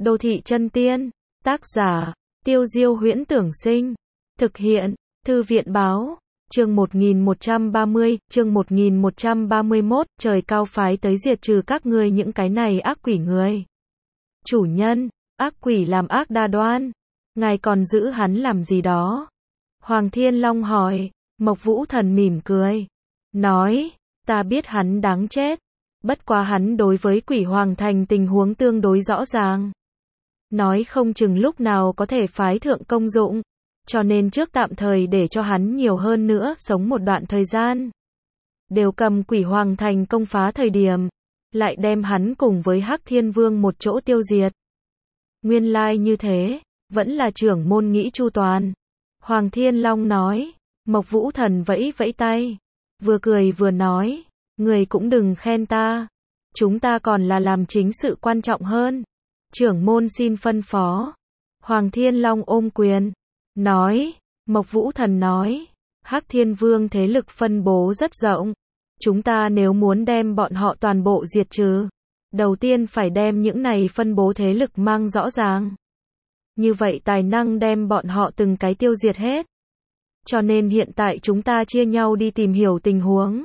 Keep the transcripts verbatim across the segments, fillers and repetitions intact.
Đô thị chân tiên, tác giả, Tiêu Diêu Huyễn Tưởng Sinh, thực hiện, Thư viện Báo, chương một nghìn một trăm ba mươi, chương một nghìn một trăm ba mươi mốt, trời cao phái tới diệt trừ các ngươi những cái này ác quỷ người. Chủ nhân, ác quỷ làm ác đa đoan, ngài còn giữ hắn làm gì đó? Hoàng Thiên Long hỏi. Mộc Vũ Thần mỉm cười, nói, ta biết hắn đáng chết, bất quá hắn đối với Quỷ Hoàng Thành tình huống tương đối rõ ràng. Nói không chừng lúc nào có thể phái thượng công dụng, cho nên trước tạm thời để cho hắn nhiều hơn nữa sống một đoạn thời gian. Đều cầm Quỷ Hoàng Thành công phá thời điểm, lại đem hắn cùng với Hắc Thiên Vương một chỗ tiêu diệt. Nguyên lai như thế, vẫn là trưởng môn nghĩ chu toàn. Hoàng Thiên Long nói. Mộc Vũ Thần vẫy vẫy tay, vừa cười vừa nói, người cũng đừng khen ta, chúng ta còn là làm chính sự quan trọng hơn. Trưởng môn xin phân phó. Hoàng Thiên Long ôm quyền, nói, Mộc Vũ Thần nói, Hắc Thiên Vương thế lực phân bố rất rộng, chúng ta nếu muốn đem bọn họ toàn bộ diệt trừ, đầu tiên phải đem những này phân bố thế lực mang rõ ràng. Như vậy tài năng đem bọn họ từng cái tiêu diệt hết. Cho nên hiện tại chúng ta chia nhau đi tìm hiểu tình huống.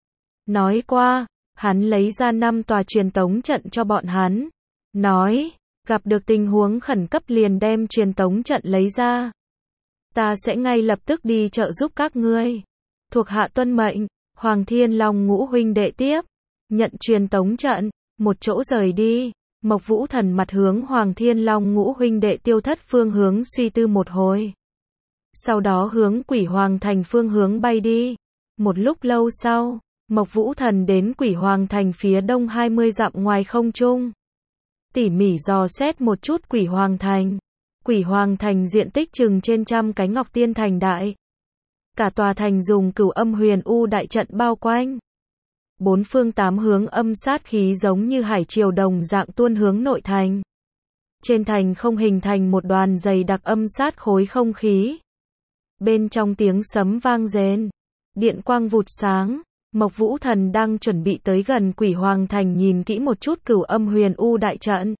Nói qua, hắn lấy ra năm tòa truyền tống trận cho bọn hắn. Nói, gặp được tình huống khẩn cấp liền đem truyền tống trận lấy ra. Ta sẽ ngay lập tức đi trợ giúp các ngươi. Thuộc hạ tuân mệnh. Hoàng Thiên Long ngũ huynh đệ tiếp, nhận truyền tống trận, một chỗ rời đi. Mộc Vũ Thần mặt hướng Hoàng Thiên Long ngũ huynh đệ tiêu thất phương hướng suy tư một hồi. Sau đó hướng Quỷ Hoàng Thành phương hướng bay đi. Một lúc lâu sau, Mộc Vũ Thần đến Quỷ Hoàng Thành phía đông hai mươi dặm ngoài không trung. Tỉ mỉ dò xét một chút Quỷ Hoàng Thành. Quỷ Hoàng Thành diện tích chừng trên trăm cái Ngọc Tiên Thành đại. Cả tòa thành dùng Cửu Âm Huyền U đại trận bao quanh. Bốn phương tám hướng âm sát khí giống như hải triều đồng dạng tuôn hướng nội thành. Trên thành không hình thành một đoàn dày đặc âm sát khối không khí. Bên trong tiếng sấm vang rền, điện quang vụt sáng, Mộc Vũ Thần đang chuẩn bị tới gần Quỷ Hoàng Thành nhìn kỹ một chút Cửu Âm Huyền U đại trận.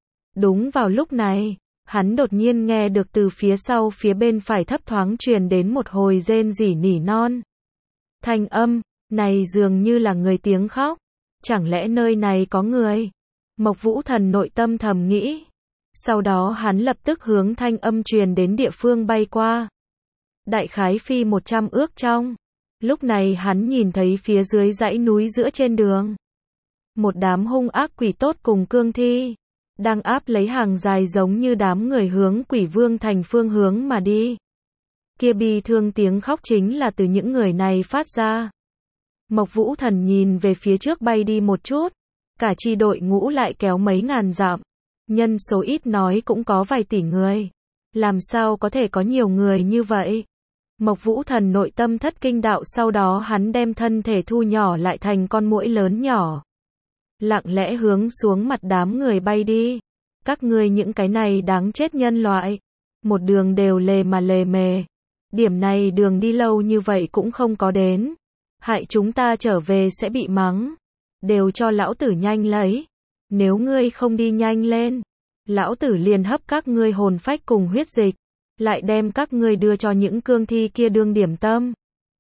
Đúng vào lúc này, hắn đột nhiên nghe được từ phía sau phía bên phải thấp thoáng truyền đến một hồi rên rỉ nỉ non. Thanh âm này dường như là người tiếng khóc, chẳng lẽ nơi này có người? Mộc Vũ Thần nội tâm thầm nghĩ. Sau đó hắn lập tức hướng thanh âm truyền đến địa phương bay qua. Đại khái phi một trăm ước trong. Lúc này hắn nhìn thấy phía dưới dãy núi giữa trên đường. Một đám hung ác quỷ tốt cùng cương thi. Đang áp lấy hàng dài giống như đám người hướng Quỷ Vương Thành phương hướng mà đi. Kia bi thương tiếng khóc chính là từ những người này phát ra. Mộc Vũ Thần nhìn về phía trước bay đi một chút. Cả chi đội ngũ lại kéo mấy ngàn dặm. Nhân số ít nói cũng có vài tỷ người. Làm sao có thể có nhiều người như vậy? Mộc Vũ Thần nội tâm thất kinh đạo, sau đó hắn đem thân thể thu nhỏ lại thành con muỗi lớn nhỏ. Lặng lẽ hướng xuống mặt đám người bay đi. Các ngươi những cái này đáng chết nhân loại. Một đường đều lề mà lề mề. Điểm này đường đi lâu như vậy cũng không có đến. Hại chúng ta trở về sẽ bị mắng. Đều cho lão tử nhanh lấy. Nếu ngươi không đi nhanh lên, lão tử liền hấp các ngươi hồn phách cùng huyết dịch. Lại đem các ngươi đưa cho những cương thi kia đương điểm tâm.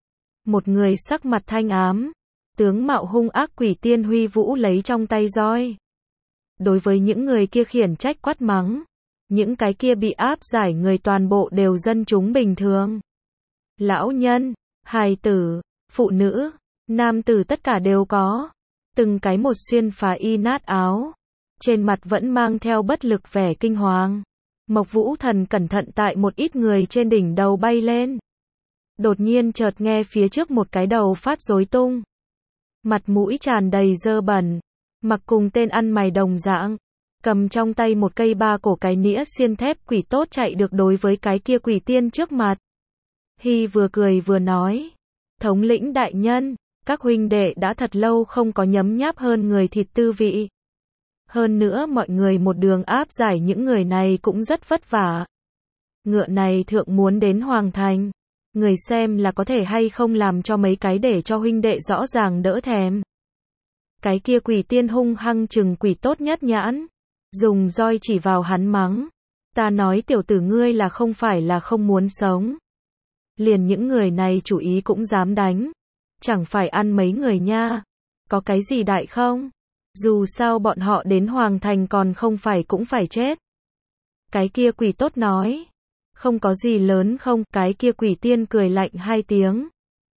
Một người sắc mặt thanh ám, tướng mạo hung ác quỷ tiên huy vũ lấy trong tay roi. Đối với những người kia khiển trách quát mắng. Những cái kia bị áp giải người toàn bộ đều dân chúng bình thường. Lão nhân, hài tử, phụ nữ, nam tử tất cả đều có. Từng cái một xuyên phá y nát áo. Trên mặt vẫn mang theo bất lực vẻ kinh hoàng. Mộc Vũ Thần cẩn thận tại một ít người trên đỉnh đầu bay lên. Đột nhiên chợt nghe phía trước một cái đầu phát rối tung. Mặt mũi tràn đầy dơ bẩn. Mặc cùng tên ăn mày đồng dạng. Cầm trong tay một cây ba cổ cái nĩa xiên thép quỷ tốt chạy được đối với cái kia quỷ tiên trước mặt. Hy vừa cười vừa nói. Thống lĩnh đại nhân, các huynh đệ đã thật lâu không có nhấm nháp hơn người thịt tư vị. Hơn nữa mọi người một đường áp giải những người này cũng rất vất vả. Ngựa này thượng muốn đến Hoàng Thành. Người xem là có thể hay không làm cho mấy cái để cho huynh đệ rõ ràng đỡ thèm. Cái kia quỷ tiên hung hăng chừng quỷ tốt nhất nhãn. dùng roi chỉ vào hắn mắng. Ta nói tiểu tử ngươi là không phải là không muốn sống. Liền những người này chủ ý cũng dám đánh. Chẳng phải ăn mấy người nha. Có cái gì đại không? Dù sao bọn họ đến Hoàng Thành còn không phải cũng phải chết. Cái kia quỷ tốt nói. Không có gì lớn không? Cái kia quỷ tiên cười lạnh hai tiếng.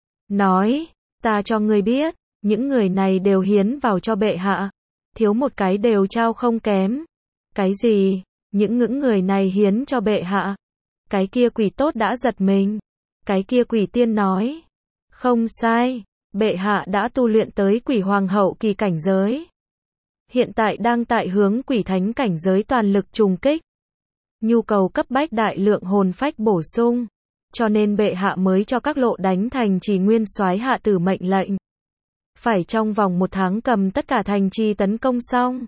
Nói, ta cho ngươi biết, những người này đều hiến vào cho bệ hạ. Thiếu một cái đều trao không kém. Cái gì? Những những người này hiến cho bệ hạ. Cái kia quỷ tốt đã giật mình. Cái kia quỷ tiên nói. Không sai, bệ hạ đã tu luyện tới quỷ hoàng hậu kỳ cảnh giới. Hiện tại đang tại hướng quỷ thánh cảnh giới toàn lực trùng kích. Nhu cầu cấp bách đại lượng hồn phách bổ sung. Cho nên bệ hạ mới cho các lộ đánh thành trì nguyên soái hạ tử mệnh lệnh. Phải trong vòng một tháng cầm tất cả thành trì tấn công xong.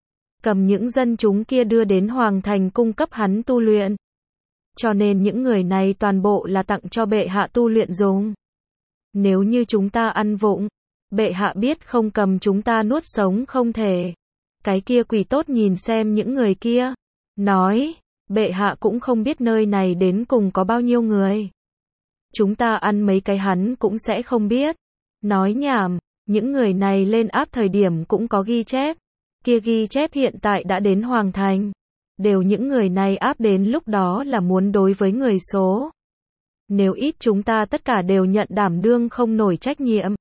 Cầm những dân chúng kia đưa đến Hoàng Thành cung cấp hắn tu luyện. Cho nên những người này toàn bộ là tặng cho bệ hạ tu luyện dùng. Nếu như chúng ta ăn vụng, bệ hạ biết không cầm chúng ta nuốt sống không thể. Cái kia quỷ tốt nhìn xem những người kia. Nói, bệ hạ cũng không biết nơi này đến cùng có bao nhiêu người. Chúng ta ăn mấy cái hắn cũng sẽ không biết. Nói nhảm, những người này lên áp thời điểm cũng có ghi chép. Kia ghi chép hiện tại đã đến Hoàng Thành. Đều những người này áp đến lúc đó là muốn đối với người số. Nếu ít chúng ta tất cả đều nhận đảm đương không nổi trách nhiệm.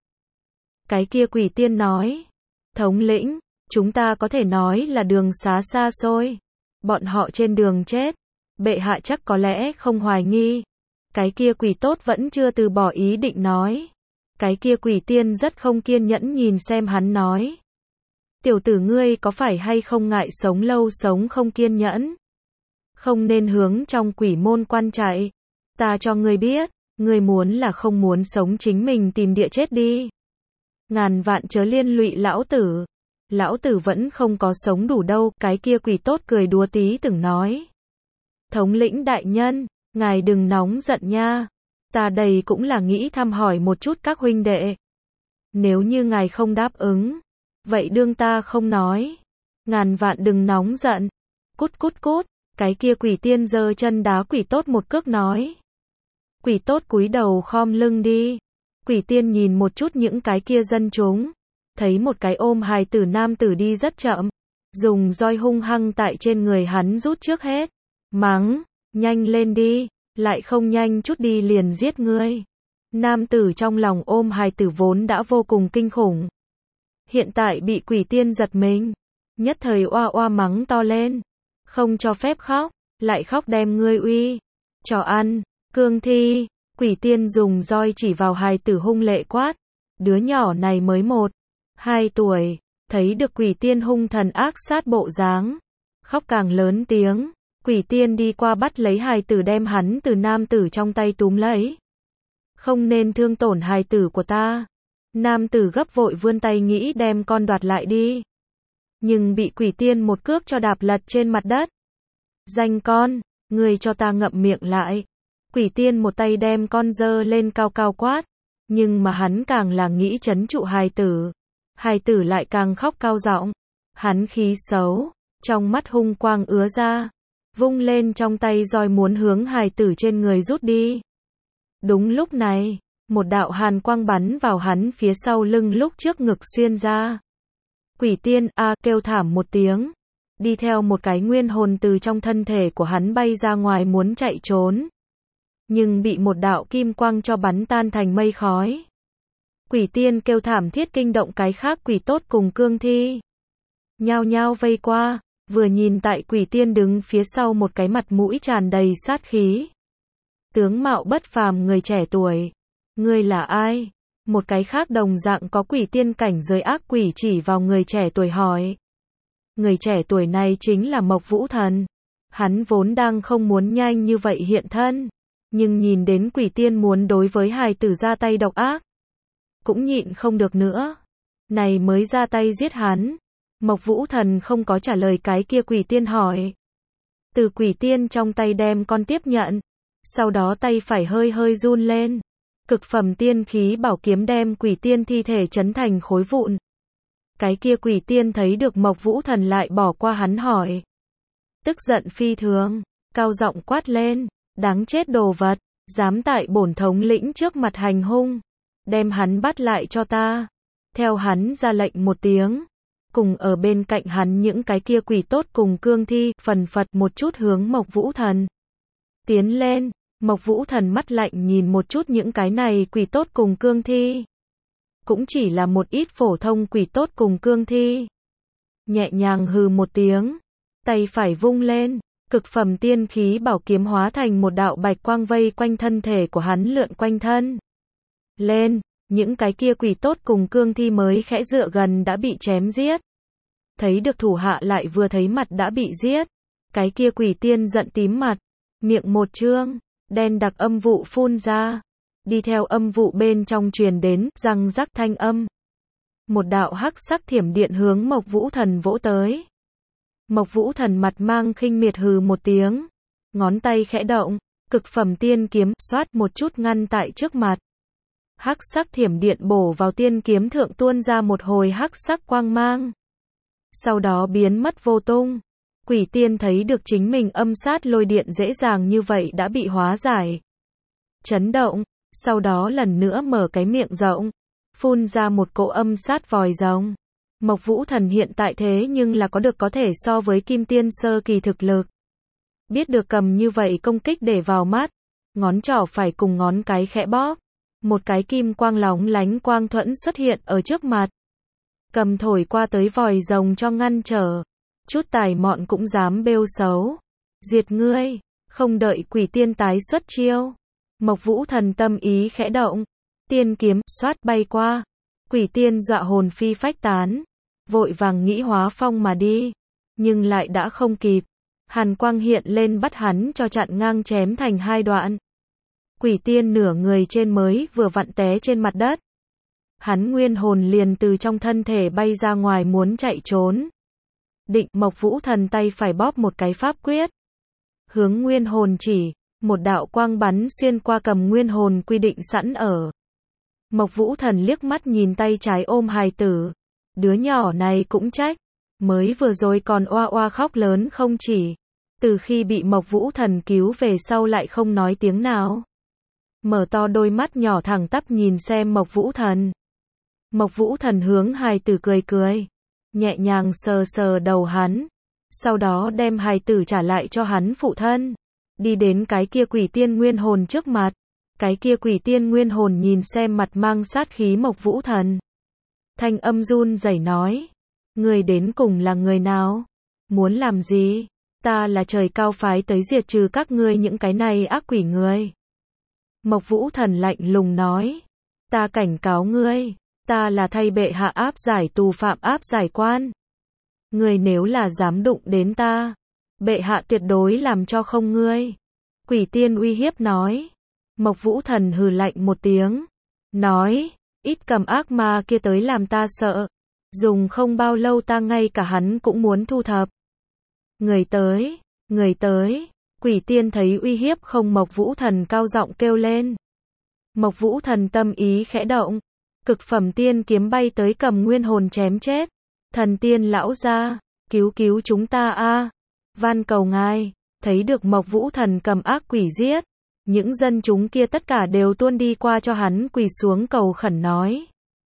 Cái kia quỷ tiên nói. Thống lĩnh, chúng ta có thể nói là đường xá xa xôi. Bọn họ trên đường chết. Bệ hạ chắc có lẽ không hoài nghi. Cái kia quỷ tốt vẫn chưa từ bỏ ý định nói. Cái kia quỷ tiên rất không kiên nhẫn nhìn xem hắn nói. Tiểu tử ngươi có phải hay không ngại sống lâu sống không kiên nhẫn? Không nên hướng trong quỷ môn quan chạy. Ta cho ngươi biết, ngươi muốn là không muốn sống chính mình tìm địa chết đi. Ngàn vạn chớ liên lụy lão tử. Lão tử vẫn không có sống đủ đâu. Cái kia quỷ tốt cười đùa tí từng nói. Thống lĩnh đại nhân, ngài đừng nóng giận nha. Ta đây cũng là nghĩ thăm hỏi một chút các huynh đệ. Nếu như ngài không đáp ứng, vậy đương ta không nói. Ngàn vạn đừng nóng giận. Cút cút cút. Cái kia quỷ tiên giơ chân đá quỷ tốt một cước nói. Quỷ tốt cúi đầu khom lưng đi. Quỷ tiên nhìn một chút những cái kia dân chúng. Thấy một cái ôm hài tử nam tử đi rất chậm. Dùng roi hung hăng tại trên người hắn rút trước hết. Mắng, nhanh lên đi. Lại không nhanh chút đi liền giết ngươi. Nam tử trong lòng ôm hài tử vốn đã vô cùng kinh khủng. Hiện tại bị quỷ tiên giật mình. Nhất thời oa oa mắng to lên. Không cho phép khóc. Lại khóc đem ngươi uy. Cho ăn. Cương thi. Quỷ tiên dùng roi chỉ vào hài tử hung lệ quát. Đứa nhỏ này mới một. Hai tuổi. Thấy được quỷ tiên hung thần ác sát bộ dáng. Khóc càng lớn tiếng. Quỷ tiên đi qua bắt lấy hài tử đem hắn từ nam tử trong tay túm lấy. Không nên thương tổn hài tử của ta. Nam tử gấp vội vươn tay nghĩ đem con đoạt lại đi. Nhưng bị quỷ tiên một cước cho đạp lật trên mặt đất. Danh con, người cho ta ngậm miệng lại. Quỷ tiên một tay đem con dơ lên cao cao quát. Nhưng mà hắn càng là nghĩ trấn trụ hài tử. Hài tử lại càng khóc cao giọng. Hắn khí xấu, trong mắt hung quang ứa ra. Vung lên trong tay roi muốn hướng hài tử trên người rút đi. Đúng lúc này, một đạo hàn quang bắn vào hắn phía sau lưng lúc trước ngực xuyên ra. Quỷ tiên a kêu thảm một tiếng. Đi theo một cái nguyên hồn từ trong thân thể của hắn bay ra ngoài muốn chạy trốn. Nhưng bị một đạo kim quang cho bắn tan thành mây khói. Quỷ tiên kêu thảm thiết kinh động cái khác quỷ tốt cùng cương thi. Nhao nhao vây qua. Vừa nhìn tại quỷ tiên đứng phía sau một cái mặt mũi tràn đầy sát khí. Tướng mạo bất phàm người trẻ tuổi. Ngươi là ai? Một cái khác đồng dạng có quỷ tiên cảnh giới ác quỷ chỉ vào người trẻ tuổi hỏi. Người trẻ tuổi này chính là Mộc Vũ Thần. Hắn vốn đang không muốn nhanh như vậy hiện thân. Nhưng nhìn đến quỷ tiên muốn đối với hài tử ra tay độc ác. Cũng nhịn không được nữa. Này mới ra tay giết hắn. Mộc Vũ Thần không có trả lời cái kia quỷ tiên hỏi. Từ quỷ tiên trong tay đem con tiếp nhận. Sau đó tay phải hơi hơi run lên. Cực phẩm tiên khí bảo kiếm đem quỷ tiên thi thể chấn thành khối vụn. Cái kia quỷ tiên thấy được Mộc Vũ Thần lại bỏ qua hắn hỏi. Tức giận phi thường, cao giọng quát lên, đáng chết đồ vật, dám tại bổn thống lĩnh trước mặt hành hung, đem hắn bắt lại cho ta. Theo hắn ra lệnh một tiếng, cùng ở bên cạnh hắn những cái kia quỷ tốt cùng cương thi, phần phật một chút hướng Mộc Vũ Thần tiến lên. Mộc Vũ Thần mắt lạnh nhìn một chút những cái này quỷ tốt cùng cương thi. Cũng chỉ là một ít phổ thông quỷ tốt cùng cương thi. Nhẹ nhàng hừ một tiếng, tay phải vung lên, cực phẩm tiên khí bảo kiếm hóa thành một đạo bạch quang vây quanh thân thể của hắn lượn quanh thân. Lên, những cái kia quỷ tốt cùng cương thi mới khẽ dựa gần đã bị chém giết. Thấy được thủ hạ lại vừa thấy mặt đã bị giết. Cái kia quỷ tiên giận tím mặt, miệng một trương, đen đặc âm vụ phun ra. Đi theo âm vụ bên trong truyền đến, răng rắc thanh âm. Một đạo hắc sắc thiểm điện hướng Mộc Vũ Thần vỗ tới. Mộc Vũ Thần mặt mang khinh miệt hừ một tiếng. Ngón tay khẽ động, cực phẩm tiên kiếm, xoát một chút ngăn tại trước mặt. Hắc sắc thiểm điện bổ vào tiên kiếm thượng tuôn ra một hồi hắc sắc quang mang. Sau đó biến mất vô tung. Quỷ tiên thấy được chính mình âm sát lôi điện dễ dàng như vậy đã bị hóa giải. Chấn động, sau đó lần nữa mở cái miệng rộng, phun ra một cỗ âm sát vòi rồng. Mộc Vũ Thần hiện tại thế nhưng là có được có thể so với kim tiên sơ kỳ thực lực. Biết được cầm như vậy công kích để vào mắt, ngón trỏ phải cùng ngón cái khẽ bóp. Một cái kim quang lóng lánh quang thuẫn xuất hiện ở trước mặt. Cầm thổi qua tới vòi rồng cho ngăn trở. Chút tài mọn cũng dám bêu xấu. Diệt ngươi, không đợi quỷ tiên tái xuất chiêu. Mộc Vũ Thần tâm ý khẽ động. Tiên kiếm, xoát bay qua. Quỷ tiên dọa hồn phi phách tán. Vội vàng nghĩ hóa phong mà đi. Nhưng lại đã không kịp. Hàn quang hiện lên bắt hắn cho chặn ngang chém thành hai đoạn. Quỷ tiên nửa người trên mới vừa vặn té trên mặt đất. Hắn nguyên hồn liền từ trong thân thể bay ra ngoài muốn chạy trốn. Định Mộc Vũ Thần tay phải bóp một cái pháp quyết. Hướng nguyên hồn chỉ, một đạo quang bắn xuyên qua cầm nguyên hồn quy định sẵn ở. Mộc Vũ Thần liếc mắt nhìn tay trái ôm hài tử. Đứa nhỏ này cũng trách. Mới vừa rồi còn oa oa khóc lớn không chỉ. Từ khi bị Mộc Vũ Thần cứu về sau lại không nói tiếng nào. Mở to đôi mắt nhỏ thẳng tắp nhìn xem Mộc Vũ Thần. Mộc Vũ Thần hướng hài tử cười cười. Nhẹ nhàng sờ sờ đầu hắn. Sau đó đem hài tử trả lại cho hắn phụ thân. Đi đến cái kia quỷ tiên nguyên hồn trước mặt. Cái kia quỷ tiên nguyên hồn nhìn xem mặt mang sát khí Mộc Vũ Thần. Thanh âm run rẩy nói. Người đến cùng là người nào? Muốn làm gì? Ta là trời cao phái tới diệt trừ các ngươi những cái này ác quỷ người. Mộc Vũ Thần lạnh lùng nói. Ta cảnh cáo ngươi. Ta là thay bệ hạ áp giải tù phạm áp giải quan. Ngươi nếu là dám đụng đến ta, bệ hạ tuyệt đối làm cho không ngươi. Quỷ tiên uy hiếp nói. Mộc Vũ Thần hừ lạnh một tiếng. Nói, ít cầm ác ma kia tới làm ta sợ. Dùng không bao lâu ta ngay cả hắn cũng muốn thu thập. Người tới, người tới. Quỷ tiên thấy uy hiếp không Mộc Vũ Thần cao giọng kêu lên. Mộc Vũ Thần tâm ý khẽ động. Cực phẩm tiên kiếm bay tới cầm nguyên hồn chém chết. Thần tiên lão gia, cứu cứu chúng ta a, van cầu ngài. Thấy được Mộc Vũ Thần cầm ác quỷ giết. Những dân chúng kia tất cả đều tuôn đi qua cho hắn quỳ xuống cầu khẩn nói.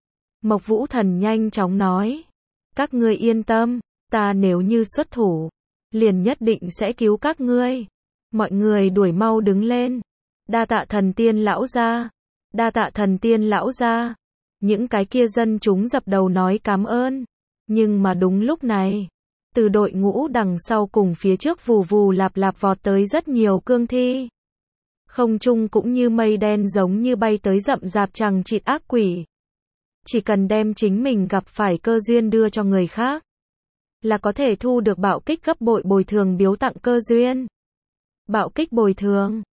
Mộc Vũ Thần nhanh chóng nói. Các ngươi yên tâm, ta nếu như xuất thủ, liền nhất định sẽ cứu các ngươi. Mọi người đuổi mau đứng lên. Đa tạ thần tiên lão gia. Đa tạ thần tiên lão gia. Những cái kia dân chúng dập đầu nói cảm ơn. Nhưng mà đúng lúc này, từ đội ngũ đằng sau cùng phía trước vù vù lạp lạp vọt tới rất nhiều cương thi. Không trung cũng như mây đen giống như bay tới rậm rạp chằng chịt ác quỷ. Chỉ cần đem chính mình gặp phải cơ duyên đưa cho người khác, là có thể thu được bạo kích gấp bội bồi thường biếu tặng cơ duyên. Bạo kích bồi thường.